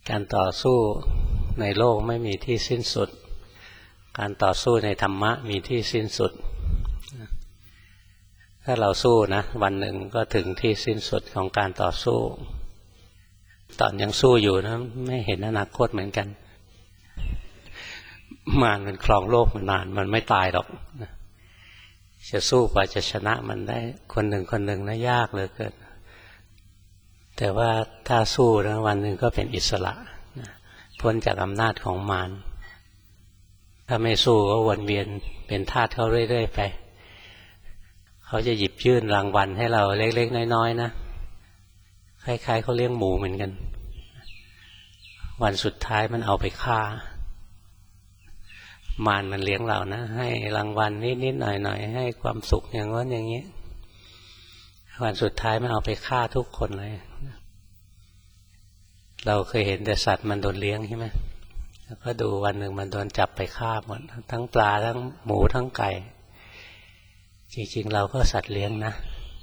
การต่อสู้ในโลกไม่มีที่สิ้นสุดการต่อสู้ในธรรมะมีที่สิ้นสุดถ้าเราสู้นะวันหนึ่งก็ถึงที่สิ้นสุดของการต่อสู้ตอนยังสู้อยู่นะไม่เห็นอนาคตเหมือนกันมารมันครองโลกมานานมันไม่ตายหรอกจะสู้กว่าจะชนะมันได้คนหนึ่งคนหนึ่งนะยากเหลือเกินแต่ว่าถ้าสู้นะวันหนึ่งก็เป็นอิสระพ้นจากอำนาจของมารถ้าไม่สู้ก็วนเวียนเป็นทาสเขาเรื่อยๆไปเขาจะหยิบยื่นรางวัลให้เราเล็กๆน้อยๆนะคล้ายๆเขาเลี้ยงหมูเหมือนกันวันสุดท้ายมันเอาไปฆ่ามารมันเลี้ยงเรานะให้รางวัลนิดๆหน่อยๆให้ความสุขอย่างนั้นอย่างนี้วันสุดท้ายมันเอาไปฆ่าทุกคนเลยเราเคยเห็นแต่สัตว์มันโดนเลี้ยงใช่ไหมแล้วก็ดูวันหนึ่งมันโดนจับไปฆ่าหมดทั้งปลาทั้งหมูทั้งไก่จริงๆเราก็สัตว์เลี้ยงนะ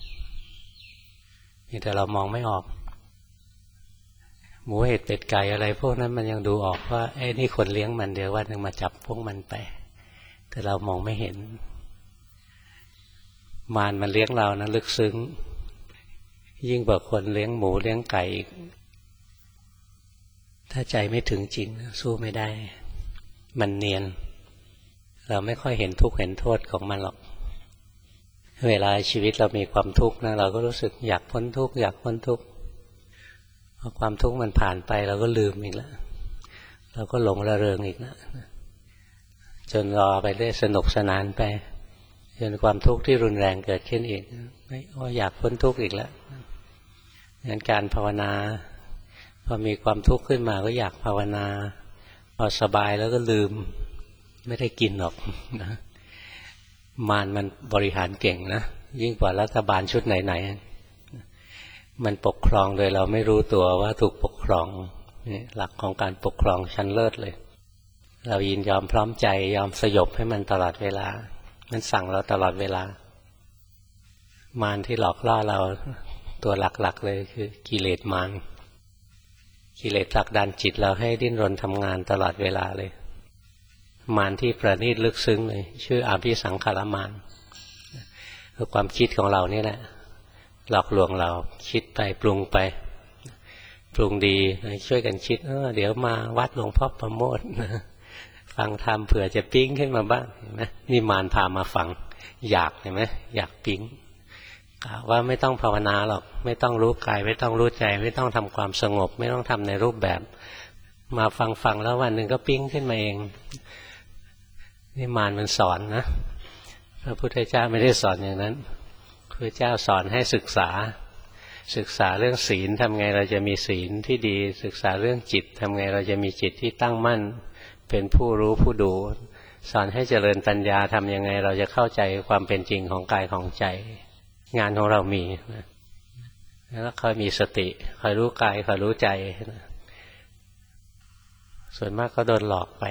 แต่เรามองไม่ออกหมูเห็ดเป็ดไก่อะไรพวกนั้นมันยังดูออกว่าไอ้นี่คนเลี้ยงมันเดี๋ยววันหนึ่งมาจับพวกมันไปแต่เรามองไม่เห็นมารมันเลี้ยงเรานะลึกซึ้งยิ่งกว่าคนเลี้ยงหมูเลี้ยงไก่อีกถ้าใจไม่ถึงจริงสู้ไม่ได้มันเนียนเราไม่ค่อยเห็นทุกข์เห็นโทษของมันหรอกเวลาชีวิตเรามีความทุกข์นะเราก็รู้สึกอยากพ้นทุกข์อยากพ้นทุกข์พอความทุกข์มันผ่านไปเราก็ลืมอีกแล้วเราก็หลงระเริงอีกแล้วจนรอไปได้สนุกสนานไปจนความทุกข์ที่รุนแรงเกิดขึ้นอีกอยากพ้นทุกข์อีกแล้วงั้นการภาวนาพอมีความทุกข์ขึ้นมาก็อยากภาวนาพอสบายแล้วก็ลืมไม่ได้กินหรอกนะมารมันบริหารเก่งนะยิ่งกว่ารัฐบาลชุดไหนๆมันปกครองโดยเราไม่รู้ตัวว่าถูกปกครองนี่หลักของการปกครองชั้นเลิศเลยเรายินยอมพร้อมใจยอมสยบให้มันตลอดเวลามันสั่งเราตลอดเวลามารที่หลอกล่อเราตัวหลักๆเลยคือกิเลสมารกิเลสผลักดันจิตเราให้ดิ้นรนทำงานตลอดเวลาเลยมารที่ประณีตลึกซึ้งเลยชื่ออภิสังขารมารคือความคิดของเรานี่แหละหลอกลวงเราคิดไปปรุงไปปรุงดีช่วยกันคิดเดี๋ยวมาวัดหลวงพ่อประโมทฟังธรรมเผื่อจะปิ๊งขึ้นมาบ้างเห็นไหมนี่มารพามาฟังอยากเห็นไหมอยากปิ๊งว่าไม่ต้องภาวนาหรอกไม่ต้องรู้กายไม่ต้องรู้ใจไม่ต้องทำความสงบไม่ต้องทำในรูปแบบมาฟังแล้ววันหนึ่งก็ปิ๊งขึ้นมาเองนี่มารมันสอนนะพระพุทธเจ้าไม่ได้สอนอย่างนั้นพระพุทธเจ้าสอนให้ศึกษาเรื่องศีลทำไงเราจะมีศีลที่ดีศึกษาเรื่องจิตทำไงเราจะมีจิตที่ตั้งมั่นเป็นผู้รู้ผู้ดูสอนให้เจริญปัญญาทำยังไงเราจะเข้าใจความเป็นจริงของกายของใจงานของเรามีแล้วคอยมีสติคอยรู้กายคอยรู้ใจส่วนมากก็โดนหลอกไป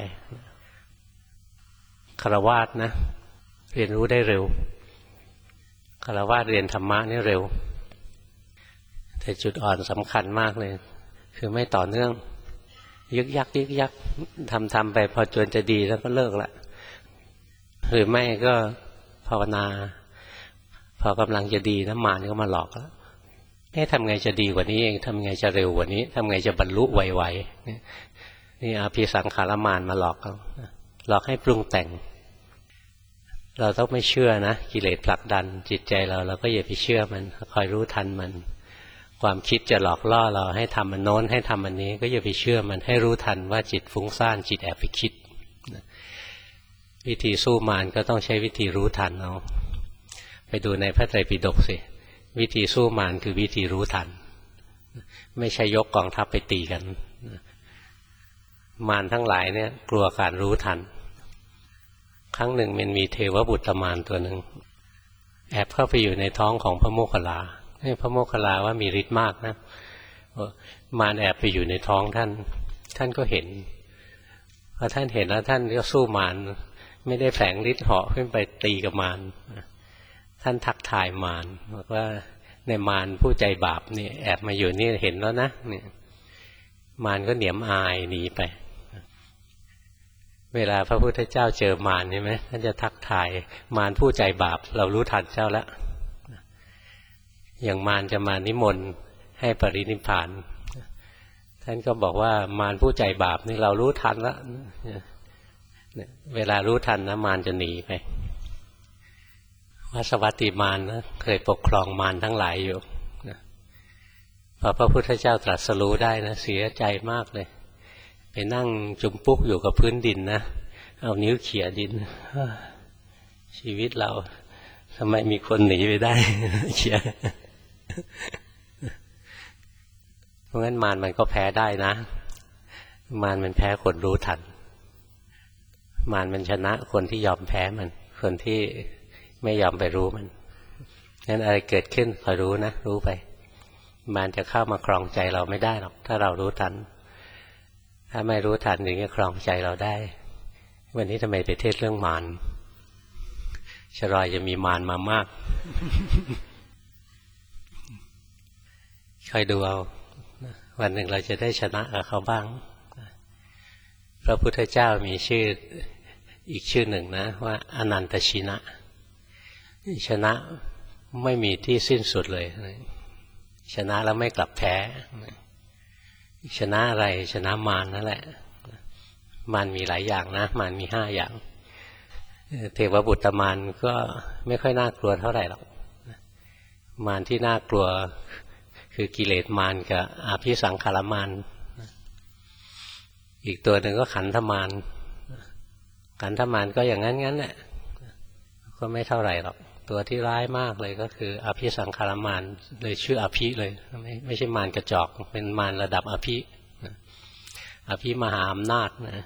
ฆราวาสนะเรียนรู้ได้เร็วฆราวาสเรียนธรรมะนี่เร็วแต่จุดอ่อนสำคัญมากเลยคือไม่ต่อเนื่องยึกยักทำไปพอจนจะดีแล้วก็เลิกละหรือไม่ก็ภาวนาพอกำลังจะดีนะมารก็มาหลอกแล้วทำไงจะดีกว่านี้เองทำไงจะเร็วกว่านี้ทำไงจะบรรลุไวๆนี่อภิสังขารมารมาหลอกเราหลอกให้ปรุงแต่งเราต้องไม่เชื่อนะกิเลสผลักดันจิตใจเราก็อย่าไปเชื่อมันคอยรู้ทันมันความคิดจะหลอกล่อเราให้ทำมันโน้นให้ทำอันนี้ก็อย่าไปเชื่อมันให้รู้ทันว่าจิตฟุ้งซ่านจิตแอบไปคิดวิธีสู้มารก็ต้องใช้วิธีรู้ทันเอาไปดูในพระไตรปิฎกสิวิธีสู้มารคือวิธีรู้ทันไม่ใช่ยกกองทัพไปตีกันมารทั้งหลายเนี่ยกลัวการรู้ทันครั้งหนึ่งมันมีเทวบุตรมารตัวหนึ่งแอบเข้าไปอยู่ในท้องของพระโมคคัลลาพระโมคคัลลาว่ามีฤทธิ์มากนะมารแอบไปอยู่ในท้องท่านก็เห็นพอท่านเห็นแล้วท่านก็สู้มารไม่ได้แฝงฤทธิ์เหาะขึ้นไปตีกับมารท่านทักทายมารบอกว่าในมารผู้ใจบาปนี่แอบมาอยู่นี่เห็นแล้วนะเนี่ยมารก็เหนียมอายหนีไปเวลาพระพุทธเจ้าเจอมารใช่ไหมท่านจะทักทายมารผู้ใจบาปเรารู้ทันเจ้าแล้วอย่างมารจะมานิมนต์ให้ปรินิพพานท่านก็บอกว่ามารผู้ใจบาปนี่เรารู้ทันแล้วเวลารู้ทันนะมารจะหนีไปวสวัตติมารนะเคยปกครองมารทั้งหลายอยู่พอพระพุทธเจ้าตรัสรู้ได้นะเสียใจมากเลยไปนั่งจุมปุ๊กอยู่กับพื้นดินนะเอานิ้วเขี่ยดินชีวิตเราทำไมมีคนหนีไปได้เขี่ยเพราะงั้นมารมันก็แพ้ได้นะมารมันแพ้คนรู้ทันมารมันชนะคนที่ยอมแพ้มันคนที่ไม่ยอมไปรู้มันงั้นอะไรเกิดขึ้นคอยรู้นะรู้ไปมารจะเข้ามาครองใจเราไม่ได้หรอกถ้าเรารู้ทันถ้าไม่รู้ทันถึงจะครองใจเราได้วันนี้ทำไมไปเทศเรื่องมารชรอยจะมีมารมามากคอยดูเอาวันหนึ่งเราจะได้ชนะกับเขาบ้างพระพุทธเจ้ามีชื่ออีกชื่อหนึ่งนะว่าอนันตชินะชนะไม่มีที่สิ้นสุดเลยชนะแล้วไม่กลับแพ้ชนะอะไรชนะมารนั่นแหละมารมีหลายอย่างนะมารมี5 อย่างเทวบุตรมารก็ไม่ค่อยน่ากลัวเท่าไหร่หรอกมารที่น่ากลัวคือกิเลสมารกับอาภิสังขารมารอีกตัวหนึ่งก็ขันธมารขันธมารก็อย่างนั้นแหละก็ไม่เท่าไหร่หรอกตัวที่ร้ายมากเลยก็คืออภิสังขารมารเลยชื่ออภิเลยไม่ใช่มารกระจอกเป็นมารระดับอภิอภิมหาอำนาจนะ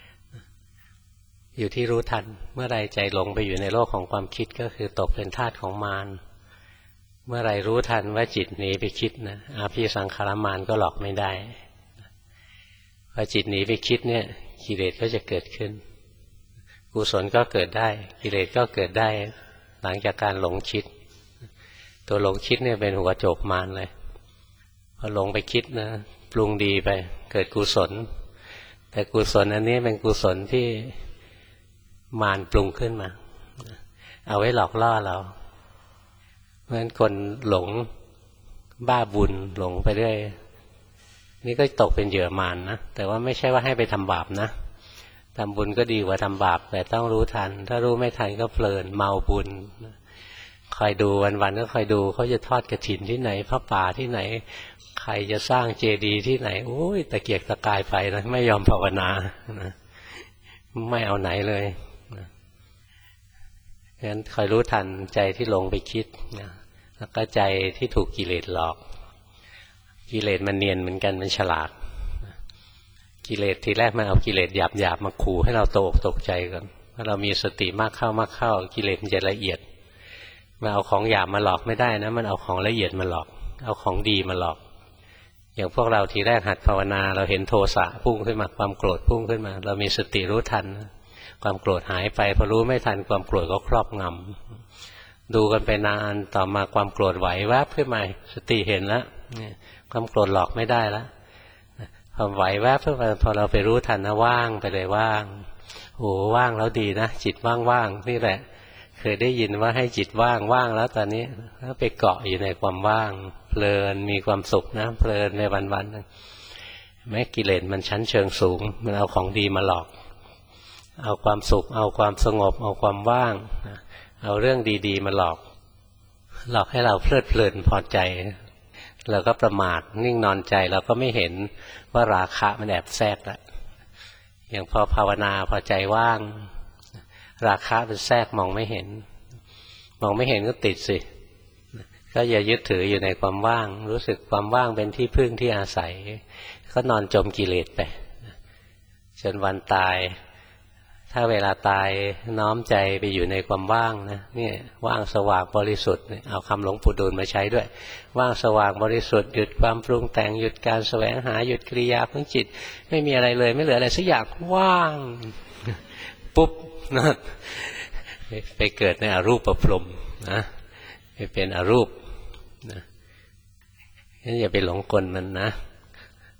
อยู่ที่รู้ทันเมื่อไรใจหลงไปอยู่ในโลกของความคิดก็คือตกเป็นทาสของมารเมื่อไรรู้ทันว่าจิตหนีไปคิดนะอภิสังขารมารก็หลอกไม่ได้พอจิตหนีไปคิดเนี่ยกิเลสก็จะเกิดขึ้นกุศลก็เกิดได้กิเลสก็เกิดได้หลังจากการหลงคิดตัวหลงคิดเนี่ยเป็นหัวโจกมารเลยพอหลงไปคิดนะปรุงดีไปเกิดกุศลแต่กุศลอันนี้เป็นกุศลที่มารปรุงขึ้นมาเอาไว้หลอกล่อเราเพราะฉะนั้นคนหลงบ้าบุญหลงไปเรื่อยนี่ก็ตกเป็นเหยื่อมารนะแต่ว่าไม่ใช่ว่าให้ไปทำบาปนะทำบุญก็ดีกว่าทำบาปแต่ต้องรู้ทันถ้ารู้ไม่ทันก็เพลินเมาบุญคอยดูวันๆก็คอยดูเขาจะทอดกฐินที่ไหนพระป่าที่ไหนใครจะสร้างเจดีย์ที่ไหนโอ้ยตะเกียกตะกายไปนะไม่ยอมภาวนานะไม่เอาไหนเลยนะงั้นคอยรู้ทันใจที่หลงไปคิดนะแล้วก็ใจที่ถูกกิเลสหลอกกิเลสมันเนียนเหมือนกันมันฉลาดกิเลสทีแรกมันเอากิเลสหยาบๆมาขู่ให้เราตกใจก่อนถ้าเรามีสติมากเข้ากิเลสมันจะละเอียดมันเอาของหยาบมาหลอกไม่ได้นะมันเอาของละเอียดมาหลอกเอาของดีมาหลอกอย่างพวกเราทีแรกหัดภาวนาเราเห็นโทสะพุ่งขึ้นมาความโกรธพุ่งขึ้นมาเรามีสติรู้ทันความโกรธหายไปพอรู้ไม่ทันความโกรธก็ครอบงำดูกันไปนานต่อมาความโกรธไหวแวบขึ้นมาสติเห็นแล้วความโกรธหลอกไม่ได้แล้วพอไหวแวบขึ้นมาพอเราไปรู้ทันนะว่างไปเลยว่างโอ้ว่างแล้วดีนะจิตว่างๆนี่แหละเคยได้ยินว่าให้จิตว่างแล้วตอนนี้ถ้าไปเกาะอยู่ในความว่างเพลินมีความสุขนะเพลินในวันๆแม้กิเลสมันชั้นเชิงสูงมันเอาของดีมาหลอกเอาความสุขเอาความสงบเอาความว่างเอาเรื่องดีๆมาหลอกให้เราเพลิดเพลินพอใจเราก็ประมาทนิ่งนอนใจเราก็ไม่เห็นว่าราคะมันแอบแทรกแล้วอย่างพอภาวนาพอใจว่างราคะมันแทรกมองไม่เห็นก็ติดสิก็อย่ายึดถืออยู่ในความว่างรู้สึกความว่างเป็นที่พึ่งที่อาศัยก็นอนจมกิเลสไปจนวันตายถ้าเวลาตายน้อมใจไปอยู่ในความว่างนะนี่ว่างสว่างบริสุทธิ์เอาคำหลวงปู่ดูลมาใช้ด้วยว่างสว่างบริสุทธิ์หยุดความปรุงแต่งหยุดการแสวงหาหยุดกิริยาของจิตไม่มีอะไรเลยไม่เหลืออะไรสักอย่างว่างปุ๊บนะไปเกิดในอรูปพรหมนะไปเป็นอรูปนะงั้นอย่าไปหลงกลมันนะ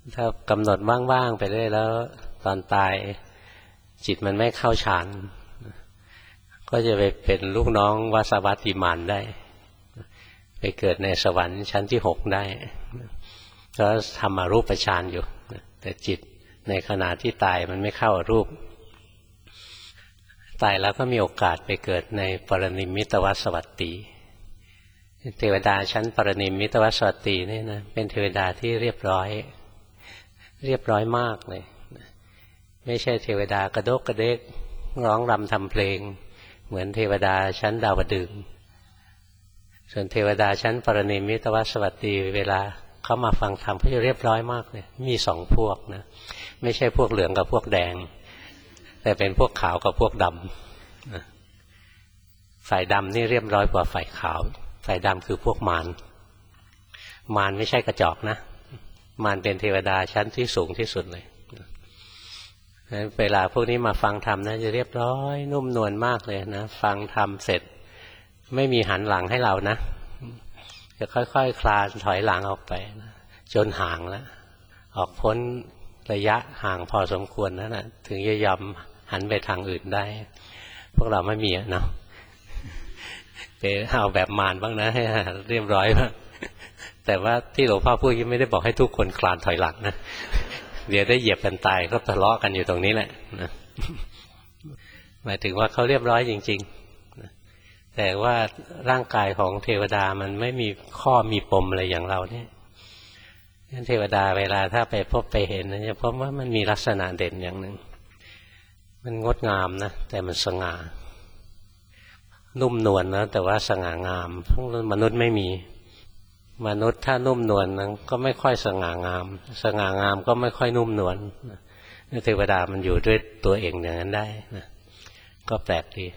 ถ้ากำหนดว่างๆไปเรื่อยแล้วตอนตายจิตมันไม่เข้าฌานก็จะไปเป็นลูกน้องวสวัตติมานได้ไปเกิดในสวรรค์ชั้นที่6ได้ก็ทำอรูปฌานอยู่แต่จิตในขณะที่ตายมันไม่เข้ารูปตายแล้วก็มีโอกาสไปเกิดในปรนิมมิตวสวัตติเทวดาชั้นปรนิมมิตวสวัตตินี่นะเป็นเทวดาที่เรียบร้อยมากเลยไม่ใช่เทวดากระโดกกระเดกร้องรำทำเพลงเหมือนเทวดาชั้นดาวดึงส์ส่วนเทวดาชั้นปรนิมมิตวสวัตติเวลาเขามาฟังธรรมเขาจะเรียบร้อยมากเลยมี2พวกนะไม่ใช่พวกเหลืองกับพวกแดงแต่เป็นพวกขาวกับพวกดำฝ่ายดำนี่เรียบร้อยกว่าฝ่ายขาวฝ่ายดำคือพวกมารไม่ใช่กระจอกนะมารเป็นเทวดาชั้นที่สูงที่สุดเลยเวลาพวกนี้มาฟังธรรมนะจะเรียบร้อยนุ่มนวลมากเลยนะฟังธรรมเสร็จไม่มีหันหลังให้เรานะจะค่อยๆคลานถอยหลังออกไปนะจนห่างแล้วออกพ้นระยะห่างพอสมควรแล้วนะถึงจะยอมหันไปทางอื่นได้พวกเราไม่มีเนาะไปเอาแบบมารบ้างนะให้เรียบร้อยบ้างแต่ว่าที่หลวงพ่อพูดยังไม่ได้บอกให้ทุกคนคลานถอยหลังนะเดี๋ยวได้เหยียบกันตายก็ทะเลาะกันอยู่ตรงนี้แหละนะหมายถึงว่าเขาเรียบร้อยจริงๆแต่ว่าร่างกายของเทวดามันไม่มีข้อมีปมอะไรอย่างเราเนี่ยเทวดาเวลาถ้าไปพบไปเห็นนะจะพบว่ามันมีลักษณะเด่นอย่างหนึ่งมันงดงามนะแต่มันสง่านุ่มนวลนะแต่ว่าสง่างามมนุษย์ไม่มีมนุษย์ถ้านุ่มนวลนั้นก็ไม่ค่อยสง่างามก็ไม่ค่อยนุ่มนวลเทวดามันอยู่ด้วยตัวเองอย่างนั้นได้นะก็แปลกดี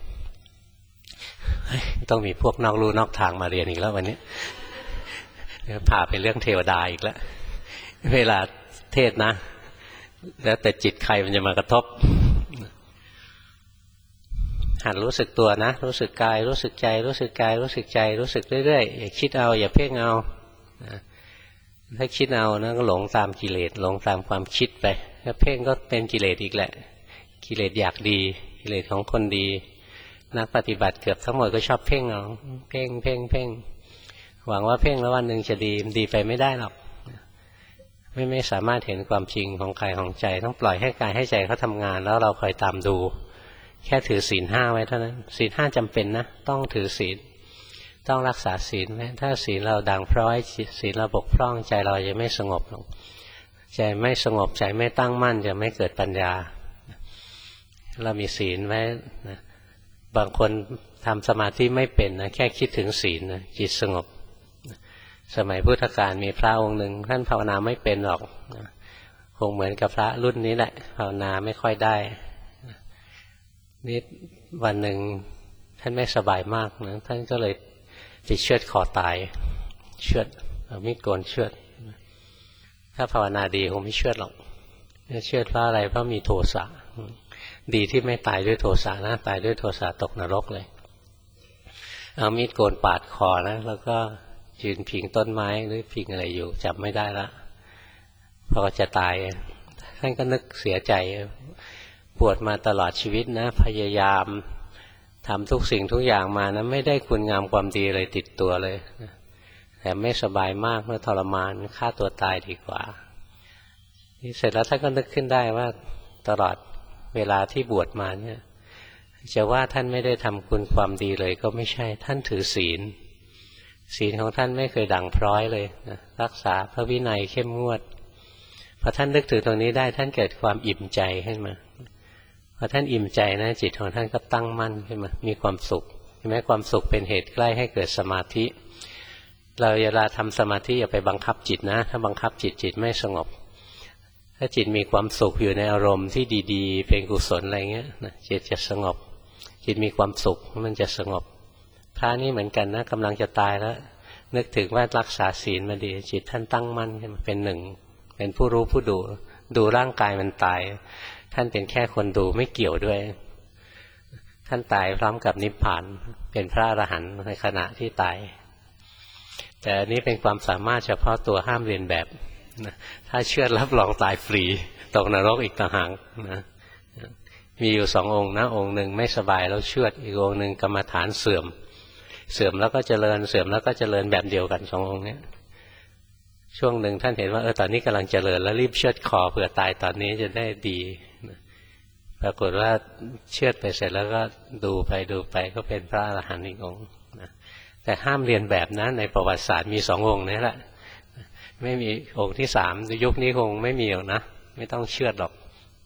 ต้องมีพวกนอกลู่นอกทางมาเรียนอีกแล้ววันนี้พาไปเรื่องเทวดาอีกแล้วเวลาเทศนะแล้วแต่จิตใครมันจะมากระทบหัดรู้สึกตัวนะรู้สึกกายรู้สึกใจรู้สึกกายรู้สึกใจรู้สึกเรื่อยๆอย่าคิดเอาอย่าเพ่งเอาถ้าคิดเอานะก็หลงตามกิเลสหลงตามความคิดไปถ้าเพ่งก็เป็นกิเลสอีกแหละกิเลสอยากดีกิเลสของคนดีนักปฏิบัติเกือบทั้งหมดก็ชอบเพ่งเอาเพ่งหวังว่าเพ่งแล้ววันหนึ่งจะดีไปไม่ได้หรอกไม่สามารถเห็นความจริงของกายของใจต้องปล่อยให้กายให้ใจเขาทำงานแล้วเราคอยตามดูแค่ถือศีล 5ไว้เท่านั้นศีล 5จำเป็นนะต้องถือศีลต้องรักษาศีลไว้ถ้าศีลเราด่างพร้อยศีลเราบกพร่องใจเราจะไม่สงบหรอกใจไม่สงบใจไม่ตั้งมั่นจะไม่เกิดปัญญาเรามีศีลไว้นะบางคนทำสมาธิไม่เป็นนะแค่คิดถึงศีลนะจิตสงบสมัยพุทธกาลมีพระองค์หนึ่งท่านภาวนาไม่เป็นหรอกคงเหมือนกับพระรุ่นนี้แหละภาวนาไม่ค่อยได้นี่วันหนึ่งท่านไม่สบายมากนะท่านก็เลยไปเชือดคอตายเชือดเอามีดโกนเชือดถ้าภาวนาดีคงไม่เชือดหรอกเชือดเพราะอะไรเพราะมีโทสะดีที่ไม่ตายด้วยโทสะนะตายด้วยโทสะตกนรกเลยเอามีดโกนปาดคอนะแล้วก็ยืนพิงต้นไม้หรือพิงอะไรอยู่จำไม่ได้ละพอจะตายท่านก็นึกเสียใจบวชมาตลอดชีวิตนะพยายามทำทุกสิ่งทุกอย่างมานะไม่ได้คุณงามความดีเลยติดตัวเลยแต่ไม่สบายมากเมื่อทรมานฆ่าตัวตายดีกว่านี่เสร็จแล้วท่านก็นึกขึ้นได้ว่าตลอดเวลาที่บวชมาเนี่ยจะว่าท่านไม่ได้ทำคุณความดีเลยก็ไม่ใช่ท่านถือศีลของท่านไม่เคยด่างพร้อยเลยนะรักษาพระวินัยเข้มงวดพอท่านนึกถึงตรงนี้ได้ท่านเกิดความอิ่มใจขึ้นมาพอท่านอิ่มใจนะจิตของท่านก็ตั้งมั่นขึ้นมามีความสุขเห็นไหมความสุขเป็นเหตุใกล้ให้เกิดสมาธิเราเวลาทำสมาธิอย่าไปบังคับจิตนะถ้าบังคับจิตไม่สงบถ้าจิตมีความสุขอยู่ในอารมณ์ที่ดีๆเป็นกุศลอะไรเงี้ยจิตจะสงบจิตมีความสุขมันจะสงบพระนี่เหมือนกันนะกำลังจะตายแล้วนึกถึงว่ารักษาศีลมาดีจิตท่านตั้งมั่นขึ้นมาเป็นหนึ่งเป็นผู้รู้ผู้ดูร่างกายมันตายท่านเป็นแค่คนดูไม่เกี่ยวด้วยท่านตายพร้อมกับนิพพานเป็นพระอรหันต์ในขณะที่ตายแต่อันนี้เป็นความสามารถเฉพาะตัวห้ามเรียนแบบนะถ้าเชื่อดรับรองตายฟรีตกนรกอีกต่างหากนะมีอยู่2 องค์นะองค์หนึ่งไม่สบายแล้วเชื่อดอีกองค์หนึ่งกรรมฐานเสื่อมแล้วก็เจริญเสื่อมแล้วก็เจริญแบบเดียวกัน2 องค์นี้ช่วงหนึ่งท่านเห็นว่าตอนนี้กำลังเจริญแล้วรีบเชือดคอเผื่อตายตอนนี้จะได้ดีปรากฏว่าเชือดไปเสร็จแล้วก็ดูไปก็เป็นพระอรหันต์อีกองค์นะแต่ห้ามเรียนแบบนะในประวัติศาสตร์มี2 องค์นี้แหละไม่มีองค์ที่3ยุคนี้คงไม่มีหรอกนะไม่ต้องเชือดหรอก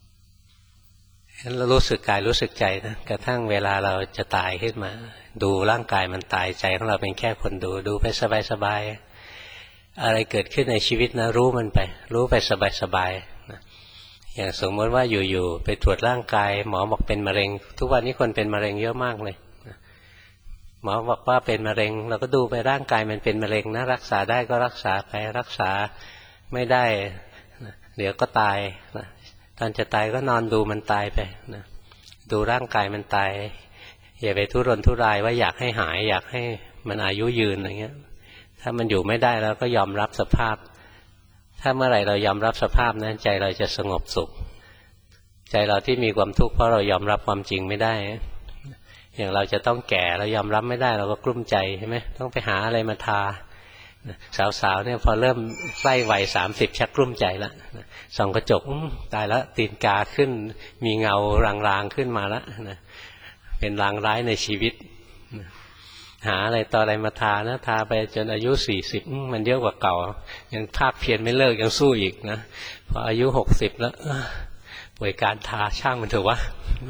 เรารู้สึกกายรู้สึกใจนะกระทั่งเวลาเราจะตายขึ้นมาดูร่างกายมันตายใจของเราเป็นแค่คนดูไปสบายอะไรเกิดขึ้นในชีวิตนะรู้มันไปรู้ไปสบายนะอย่างสมมติว่าอยู่ๆไปตรวจร่างกายหมอบอกเป็นมะเร็งทุกวันนี้คนเป็นมะเร็งเยอะมากเลยนะหมอบอกว่าเป็นมะเร็งเราก็ดูไปร่างกายมันเป็นมะเร็งนะรักษาได้ก็รักษาไปรักษาไม่ได้นะเดี๋ยวก็ตายนะตอนจะตายก็นอนดูมันตายไปนะดูร่างกายมันตายอย่าไปทุรนทุรายว่าอยากให้หายอยากให้มันอายุยืนอะไรเงี้ยถ้ามันอยู่ไม่ได้แล้วก็ยอมรับสภาพถ้าเมื่อไหร่เรายอมรับสภาพนั้นใจเราจะสงบสุขใจเราที่มีความทุกข์เพราะเรายอมรับความจริงไม่ได้อย่างเราจะต้องแก่เรายอมรับไม่ได้เราก็กลุ้มใจใช่ไหมต้องไปหาอะไรมาทาสาวๆเนี่ยพอเริ่มใกล้วัย30ชักกลุ้มใจแล้วส่องกระจกตายแล้วตีนกาขึ้นมีเงารางๆขึ้นมาแล้วนะเป็นรางร้ายในชีวิตหาอะไรต่ออะไรมาทานะทาไปจนอายุ40มันเยอะกว่าเก่ายังภาคเพียรไม่เลิกยังสู้อีกนะพออายุ60แล้วป่วยการทาช่างมันเถอะวะ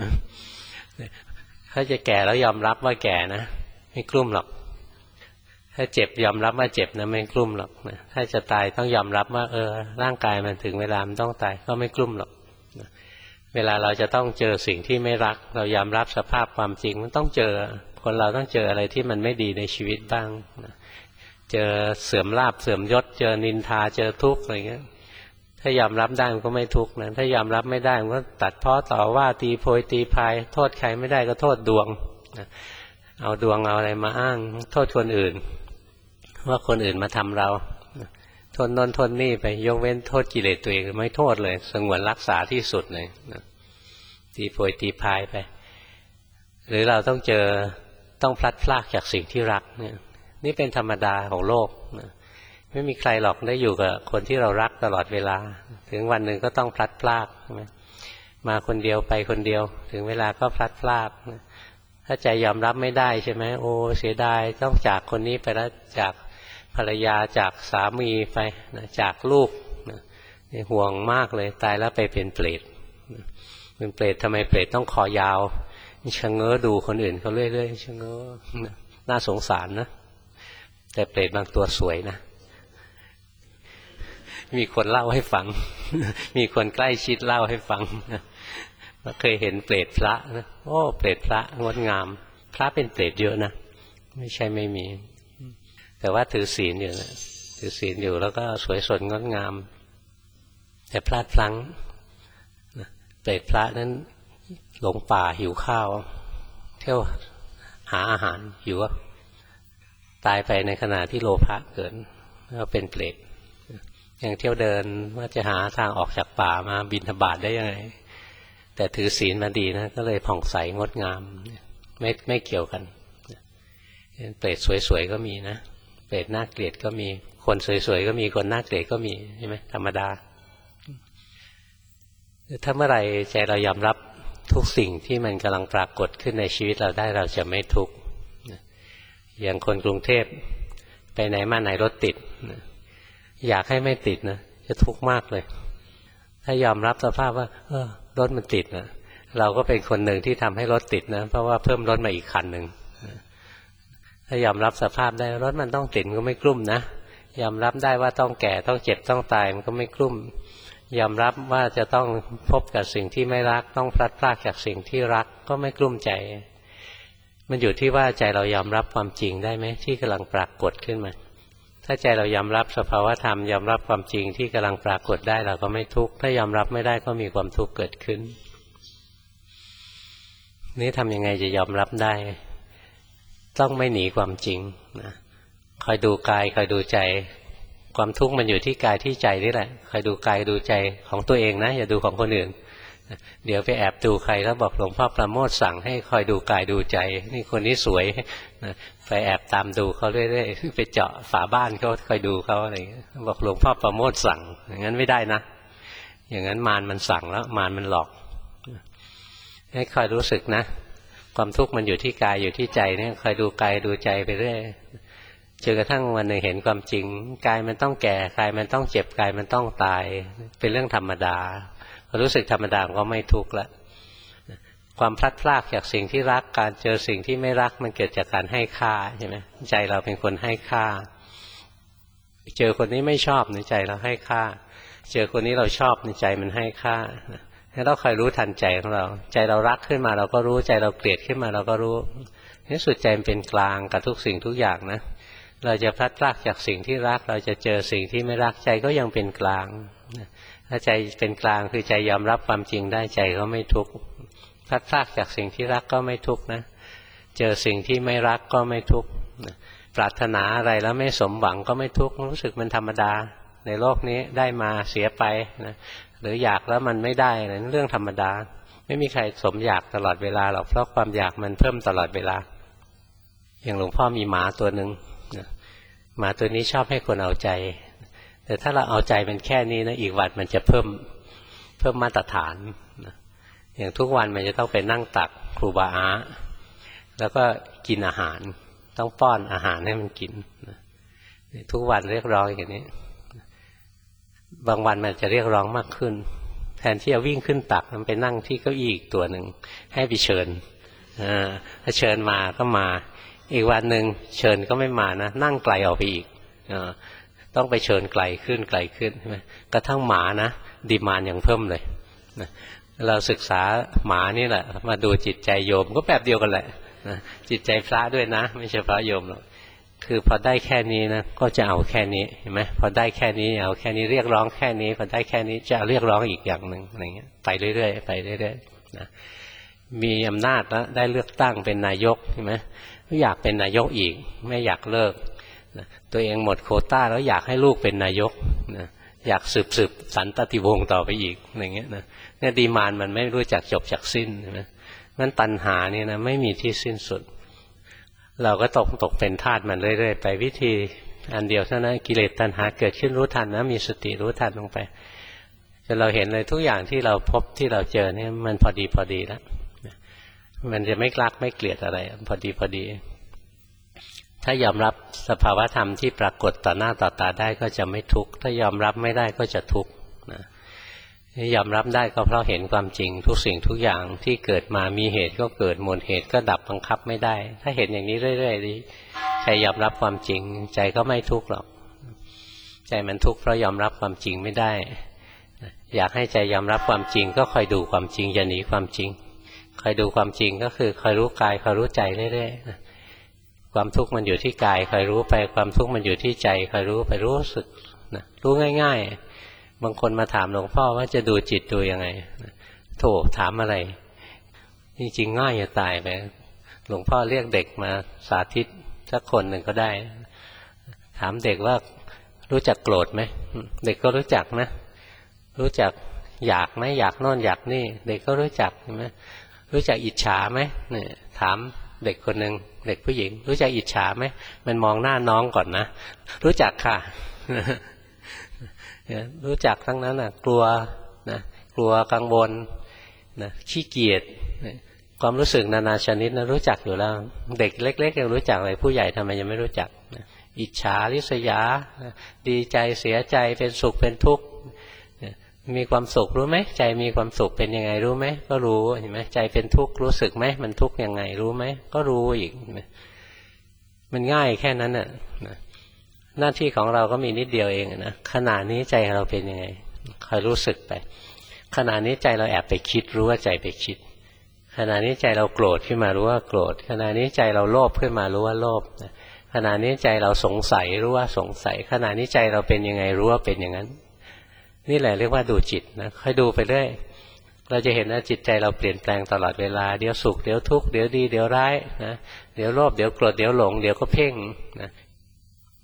ถ้าจะแก่แล้วยอมรับว่าแก่นะไม่กลุ้มหรอกถ้าเจ็บยอมรับว่าเจ็บนะไม่กลุ้มหรอกนะถ้าจะตายต้องยอมรับว่าร่างกายมันถึงเวลามันต้องตายก็ไม่กลุ้มหรอกนะเวลาเราจะต้องเจอสิ่งที่ไม่รักเรายอมรับสภาพความจริงมันต้องเจอคนเราต้องเจออะไรที่มันไม่ดีในชีวิตบ้างนะเจอเสื่อมลาภเสื่อมยศเจอนินทาเจอทุกข์อะไรเงี้ยถ้ายอมรับได้มันก็ไม่ทุกข์นะถ้ายอมรับไม่ได้มันก็ตัดพ้อต่อว่าตีโพยตีพายโทษใครไม่ได้ก็โทษดวงนะเอาดวงเอาอะไรมาอ้างโทษคนอื่นว่าคนอื่นมาทำเราทนนนทนนี่ไปยกเว้นโทษกิเลสตัวเองไม่โทษเลยสงวนรักษาที่สุดเลยนะตีโพยตีพายไปหรือเราต้องต้องพลัดพรากจากสิ่งที่รักเนี่ยนี่เป็นธรรมดาของโลกนะไม่มีใครหรอกได้อยู่กับคนที่เรารักตลอดเวลาถึงวันหนึ่งก็ต้องพลัดพรากใช่ไหมมาคนเดียวไปคนเดียวถึงเวลาก็พลัดพรากนะถ้าใจยอมรับไม่ได้ใช่ไหมโอ้เสียดายต้องจากคนนี้ไปแล้วจากภรรยาจากสามีไปนะจากลูกนะห่วงมากเลยตายแล้วไปเป็นเปรตเป็นเปรตทำไมเปรตต้องคอยาวชะเง้อดูคนอื่นเขาเรื่อยๆชะเง้อน่าสงสารนะแต่เปรตบางตัวสวยนะมีคนเล่าให้ฟังมีคนใกล้ชิดเล่าให้ฟังเคยเห็นเปรตพระนะโอ้เปรตพระงดงามพระเป็นเปรตเยอะนะไม่ใช่ไม่มีแต่ว่าถือศีลอยู่นะถือศีลอยู่แล้วก็สวยสดงดงามแต่พลาดพลั้งเปรตพระนั้นหลงป่าหิวข้าวเที่ยวหาอาหารหิวตายไปในขณะที่โลภะเกิดก็เป็นเปรตยังเที่ยวเดินว่าจะหาทางออกจากป่ามาบิณฑบาตได้ยังไงแต่ถือศีลมาดีนะก็เลยผ่องใสงดงามไม่เกี่ยวกันเปรตสวยๆก็มีนะเปรตน่าเกลียดก็มีคนสวยๆก็มีคนน่าเกลียดก็มีใช่ไหมธรรมดาถ้าเมื่อไหร่ใจเรายอมรับทุกสิ่งที่มันกำลังปรากฏขึ้นในชีวิตเราได้เราจะไม่ทุกข์อย่างคนกรุงเทพไปไหนมาไหนรถติดอยากให้ไม่ติดนะจะทุกข์มากเลยถ้ายอมรับสภาพว่ารถมันติดนะเราก็เป็นคนหนึ่งที่ทำให้รถติดนะเพราะว่าเพิ่มรถมาอีกคันหนึ่งถ้ายอมรับสภาพได้รถมันต้องติดมันก็ไม่กลุ้มนะยอมรับได้ว่าต้องแก่ต้องเจ็บต้องตายมันก็ไม่กลุ้มยอมรับว่าจะต้องพบกับสิ่งที่ไม่รักต้องพลัดพรากจากสิ่งที่รักก็ไม่กลุ้มใจมันอยู่ที่ว่าใจเรายอมรับความจริงได้ไหมที่กำลังปรากฏขึ้นมาถ้าใจเรายอมรับสภาวธรรมยอมรับความจริงที่กำลังปรากฏได้เราก็ไม่ทุกข์ถ้ายอมรับไม่ได้ก็มีความทุกข์เกิดขึ้นนี่ทำยังไงจะยอมรับได้ต้องไม่หนีความจริงนะคอยดูกายคอยดูใจความทุกข์มันอยู่ที่กายที่ใจนี่แหละคอยดูกายดูใจของตัวเองนะอย่าดูของคนอื่นเดี๋ยวไปแอบดูใครแล้วบอกหลวงพ่อประโมทสั่งให้คอยดูกายดูใจนี่คนนี้สวยไปแอบตามดูเขาเรื่อยๆไปเจาะฝาบ้านเขาคอยดูเขาอะไรบอกหลวงพ่อประโมทสั่งอย่างนั้นไม่ได้นะอย่างนั้นมารมันสั่งแล้วมารมันหลอกให้คอยรู้สึกนะความทุกข์มันอยู่ที่กายอยู่ที่ใจเนี่ยคอยดูกายดูใจไปเรื่อยจนกระทั่งวันหนึ่งเห็นความจริงกายมันต้องแก่กายมันต้องเจ็บกายมันต้องตายเป็นเรื่องธรรมดารู้สึกธรรมดาก็ไม่ทุกข์ละความพลัดพรากจากสิ่งที่รักการเจอสิ่งที่ไม่รักมันเกิดจากการให้ค่าใช่ไหมใจเราเป็นคนให้ค่าเจอคนนี้ไม่ชอบในใจเราให้ค่าเจอคนนี้เราชอบในใจมันให้ค่าให้เราคอยรู้ทันใจของเราใจเรารักขึ้นมาเราก็รู้ใจเราเกลียดขึ้นมาเราก็รู้นี่สุดใจมันเป็นกลางกับทุกสิ่งทุกอย่างนะเราจะพลัดพรากจากสิ่งที่รักเราจะเจอสิ่งที่ไม่รักใจก็ยังเป็นกลางถ้าใจเป็นกลางคือใจยอมรับความจริงได้ใจก็ไม่ทุกข์พลัดพรากจากสิ่งที่รักก็ไม่ทุกข์นะเจอสิ่งที่ไม่รักก็ไม่ทุกข์ปรารถนาอะไรแล้วไม่สมหวังก็ไม่ทุกข์รู้สึกมันธรรมดาในโลกนี้ได้มาเสียไปนะหรืออยากแล้วมันไม่ได้เรื่องธรรมดาไม่มีใครสมอยากตลอดเวลาหรอกเพราะความอยากมันเพิ่มตลอดเวลาอย่างหลวงพ่อมีหมาตัวหนึ่งหมาตัวนี้ชอบให้คนเอาใจแต่ถ้าเราเอาใจมันแค่นี้นะอีกวันมันจะเพิ่มมาตรฐานอย่างทุกวันมันจะต้องไปนั่งตักครูบาอาแล้วก็กินอาหารต้องป้อนอาหารให้มันกินทุกวันเรียกร้องอย่างนี้บางวันมันจะเรียกร้องมากขึ้นแทนที่จะวิ่งขึ้นตักมันไปนั่งที่เก้าอี้อีกตัวหนึ่งให้ไปเชิญถ้าเชิญมาก็มาอีกวันหนึ่งเชิญก็ไม่มานะนั่งไกลออกไปอีกต้องไปเชิญไกลขึ้นใช่ไหมกระทั่งหมานะดีมานด์อย่างเพิ่มเลยเราศึกษาหมานี่แหละมาดูจิตใจโยมก็แบบเดียวกันแหละจิตใจพระด้วยนะไม่ใช่พระโยมหรอกคือพอได้แค่นี้นะก็จะเอาแค่นี้เห็นไหมพอได้แค่นี้เอาแค่นี้เรียกร้องแค่นี้พอได้แค่นี้จะเรียกร้องอีกอย่างหนึ่งอะไรเงี้ยไปเรื่อยๆนะมีอำนาจแล้วได้เลือกตั้งเป็นนายกใช่ไหมอยากเป็นนายกอีกไม่อยากเลิกนะตัวเองหมดโควต้าแล้วอยากให้ลูกเป็นนายกนะอยากสืบสันตติวงศ์ต่อไปอีกอะไรเงี้ยนะเนี่ยดีมานด์มันไม่รู้จักจบจักสิ้นใช่ไหมงั้นตัณหานี่นะไม่มีที่สิ้นสุดเราก็ตกเป็นทาสมันเรื่อยๆไปวิธีอันเดียวเท่านั้นกิเลสตัณหาเกิดขึ้นรู้ทันนะมีสติรู้ทันลงไปจนเราเห็นเลยทุกอย่างที่เราพบที่เราเจอเนี่ยมันพอดีแล้วมันจะไม่รักไม่เกลียดอะไรพอดีถ้ายอมรับสภาวะธรรมที่ปรากฏต่อหน้าต่อตาได้ก็จะไม่ทุกข์ถ้ายอมรับไม่ได้ก็จะทุกข์นะยอมรับได้ก็เพราะเห็นความจริงทุกสิ่งทุกอย่างที่เกิดมามีเหตุก็เกิดหมดเหตุก็ดับบังคับไม่ได้ถ้าเห็นอย่างนี้เรื่อยๆดีใจยอมรับความจริงใจก็ไม่ทุกข์หรอกใจมันทุกข์เพราะยอมรับความจริงไม่ได้อยากให้ใจยอมรับความจริงก็คอยดูความจริงอย่าหนีความจริงคอยดูความจริงก็คือคอยรู้กายคอยรู้ใจเรื่อยๆความทุกข์มันอยู่ที่กายคอยรู้ไปความทุกข์มันอยู่ที่ใจคอยรู้ไปรู้สึกนะรู้ง่ายๆบางคนมาถามหลวงพ่อว่าจะดูจิตดูยังไงโธ่ถามอะไรจริงๆง่ายจะตายไปหลวงพ่อเรียกเด็กมาสาธิตสักคนหนึ่งก็ได้ถามเด็กว่ารู้จักโกรธไหมเด็กก็รู้จักนะรู้จักอยากไหมอยากโน่นอยากนี่เด็กก็รู้จักใช่ไหมรู้จักอิจฉาไหมเนี่ยถามเด็กคนหนึ่งเด็กผู้หญิงรู้จักอิจฉาไหมมันมองหน้าน้องก่อนนะรู้จักค่ะ รู้จักทั้งนั้นนะกลัวนะกลัวกังวลนะขี้เกียจความรู้สึกนานาชนิดนะรู้จักอยู่แล้วเด็กเล็กๆยังรู้จักเลยผู้ใหญ่ทำไมยังไม่รู้จักนะอิจฉาริษยาดีใจเสียใจเป็นสุขเป็นทุกข์มีความสุขรู้ไหมใจมีความสุขเป็นยังไงรู้ไหมก็รู้เห็นไหมใจเป็นทุกข์รู้สึกไหมมันทุกข์ยังไงรู้ไหมก็รู้อีกมันง่ายแค่นั้นน่ะหน้าที่ของเราก็มีนิดเดียวเองนะขณะนี้ใจเราเป็นยังไงคอยรู้สึกไปขณะนี้ใจเราแอบไปคิดรู้ว่าใจไปคิดขณะนี้ใจเราโกรธขึ้นมารู้ว่าโกรธขณะนี้ใจเราโลภขึ้นมารู้ว่าโลภขณะนี้ใจเราสงสัยรู้ว่าสงสัยขณะนี้ใจเราเป็นยังไงรู้ว่าเป็นอย่างนั้นนี่แหละเรียกว่าดูจิตนะค่อยดูไปเรื่อยเราจะเห็นว่าจิตใจเราเปลี่ยนแปลงตลอดเวลาเดี๋ยวสุขเดี๋ยวทุกข์เดี๋ยวดีเดี๋ยวร้ายนะเดี๋ยวโลภเดี๋ยวโกรธเดี๋ยวหลงเดี๋ยวก็เพ่งนะ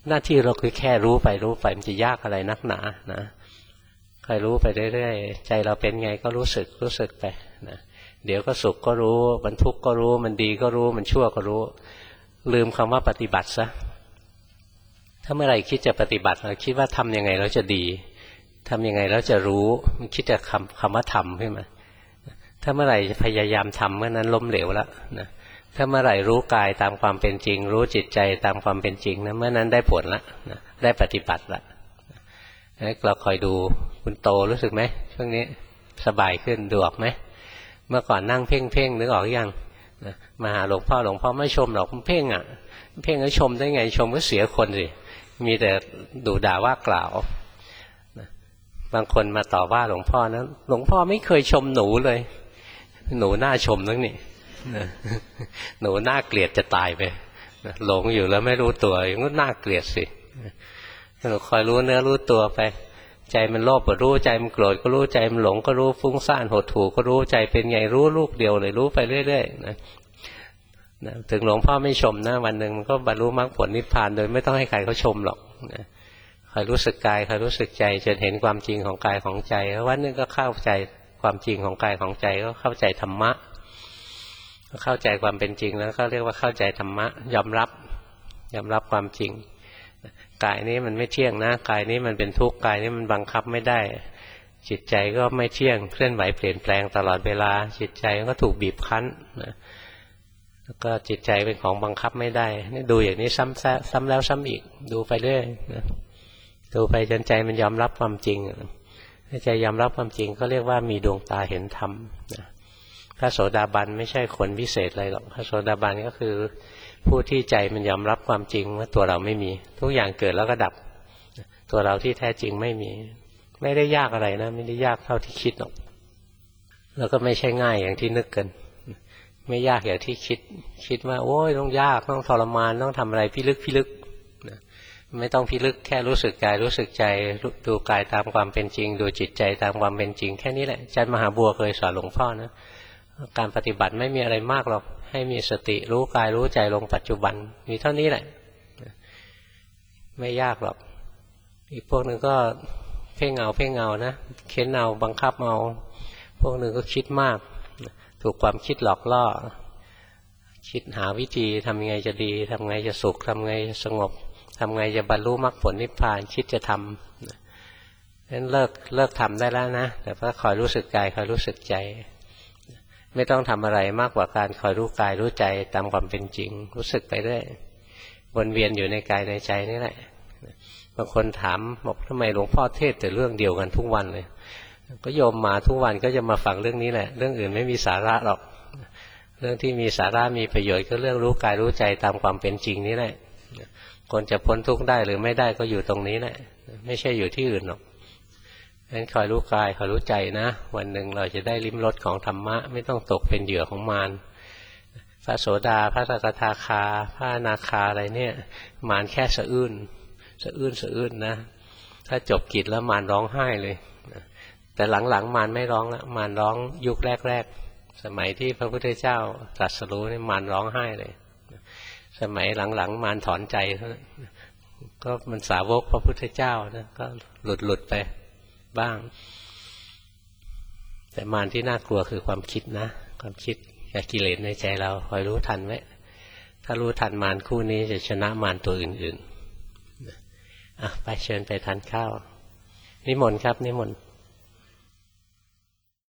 หน้าที่เราคือแค่รู้ไปมันจะยากอะไรนักหนานะคอยรู้ไปเรื่อยๆใจเราเป็นไงก็รู้สึกไปนะเดี๋ยวก็สุขก็รู้มันทุกข์ก็รู้มันดีก็รู้มันชั่วก็รู้ลืมคำว่าปฏิบัติซะถ้าเมื่อไหร่คิดจะปฏิบัติเราคิดว่าทำยังไงแล้วจะดีทำยังไงแล้วจะรู้มันคิดแต่คำว่าทำขึ้นมาถ้าเมื่อไหร่พยายามทำเมื่อนั้นล้มเหลวแล้วนะถ้าเมื่อไหร่รู้กายตามความเป็นจริงรู้จิตใจตามความเป็นจริงนะเมื่อนั้นได้ผลละนะได้ปฏิบัติละเราคอยดูคุณโตรู้สึกไหมช่วงนี้สบายขึ้นดูออกไหมเมื่อก่อนนั่งเพ่งนึกออกยังนะมาหาหลวงพ่อไม่ชมหรอกเพ่งอ่ะเพ่งแล้วชมได้ไงชมก็เสียคนสิมีแต่ดุด่าว่ากล่าวนะบางคนมาต่อว่าหลวงพ่อนะหลวงพ่อไม่เคยชมหนูเลยหนูน่าชมนักนี่หนูน่าเกลียดจะตายไปหลงอยู่แล้วไม่รู้ตัวยังก็น่าเกลียดสิเราคอยรู้เนื้อรู้ตัวไปใจมันโลภก็รู้ใจมันโกรธก็รู้ใจมันหลงก็รู้ฟุ้งซ่านหดหู่ก็รู้ใจเป็นไงรู้ลูกเดียวเลยรู้ไปเรื่อยๆนะถึงหลวงพ่อไม่ชมนะวันหนึ่งมันก็บรรลุมรรคผลนิพพานโดยไม่ต้องให้ใครเขาชมหรอกนะคอยรู้สึกกายคอยรู้สึกใจจนเห็นความจริงของกายของใจแล้ววันหนึ่งก็เข้าใจความจริงของกายของใจก็เข้าใจธรรมะเข้าใจความเป็นจริงแล้วก็เรียกว่าเข้าใจธรรมะยอมรับความจริงกายนี้มันไม่เที่ยงนะกายนี้มันเป็นทุกข์กายนี้มันบังคับไม่ได้จิตใจก็ไม่เที่ยงเคลื่อนไหวเปลี่ยนแปลงตลอดเวลาจิตใจก็ถูกบีบคั้นนะแล้วก็จิตใจเป็นของบังคับไม่ได้นี่ดูอย่างนี้ซ้ำแล้วซ้ำอีกดูไปเรื่อยนะดูไปจนใจมันยอมรับความจริงถ้าใจยอมรับความจริงก็เรียกว่ามีดวงตาเห็นธรรมนะพระโสดาบันไม่ใช่คนพิเศษอะไรหรอกพระโสดาบันก็คือผู้ที่ใจมันยอมรับความจริงว่าตัวเราไม่มีทุกอย่างเกิดแล้วก็ดับตัวเราที่แท้จริงไม่มีไม่ได้ยากอะไรนะไม่ได้ยากเท่าที่คิดหรอกแล้วก็ไม่ใช่ง่ายอย่างที่นึกกันไม่ยากอย่างที่คิดว่าโอ้ยต้องยากต้องทรมานต้องทำอะไรพิลึกไม่ต้องพิลึกแค่รู้สึกกายรู้สึกใจดูกายตามความเป็นจริงดูจิตใจตามความเป็นจริงแค่นี้แหละอาจารย์มหาบัวเคยสอนหลวงพ่อนะการปฏิบัติไม่มีอะไรมากหรอกให้มีสติรู้กายรู้ใจลงปัจจุบันมีเท่านี้แหละไม่ยากหรอกอีกพวกหนึ่งก็เพ่งเอานะเค้นเอาบังคับเอาพวกหนึ่งก็คิดมากถูกความคิดหลอกล่อคิดหาวิธีทำยังไงจะดีทำไงจะสุขทำไงจะสงบทำไงจะบรรลุมรรคผลนิพพานคิดจะทำนั้นเลิกทำได้แล้วนะแต่ว่าคอยรู้สึกกายคอยรู้สึกใจไม่ต้องทำอะไรมากกว่าการคอยรู้กายรู้ใจตามความเป็นจริงรู้สึกไปเรื่อยวนเวียนอยู่ในกายในใจนี่แหละบางคนถามบอกทำไมหลวงพ่อเทศแต่เรื่องเดียวกันทุกวันเลยก็โยมมาทุกวันก็จะมาฟังเรื่องนี้แหละเรื่องอื่นไม่มีสาระหรอกเรื่องที่มีสาระมีประโยชน์ก็เรื่องรู้กายรู้ใจตามความเป็นจริงนี่แหละคนจะพ้นทุกข์ได้หรือไม่ได้ก็อยู่ตรงนี้แหละไม่ใช่อยู่ที่อื่นหรอกงั้นคอยรู้กายคอยรู้ใจนะวันหนึ่งเราจะได้ลิ้มรสของธรรมะไม่ต้องตกเป็นเหยื่อของมารพระโสดาพระสกทาคาพระอนาคาอะไรเนี่ยมารแค่สะอื้นนะถ้าจบกิจแล้วมารร้องไห้เลยแต่หลังๆมารไม่ร้องละมารร้องยุคแรกสมัยที่พระพุทธเจ้าตรัสรู้นี่มารร้องไห้เลยสมัยหลังๆมารถอนใจก็มันสาวกพระพุทธเจ้านะก็หลุดไปบ้างแต่มารที่น่ากลัวคือความคิดนะความคิดกับกิเลสในใจเราคอยรู้ทันไว้ถ้ารู้ทันมารคู่นี้จะชนะมารตัวอื่นๆไปเชิญไปทานข้าวนิมนต์ครับนิมนต์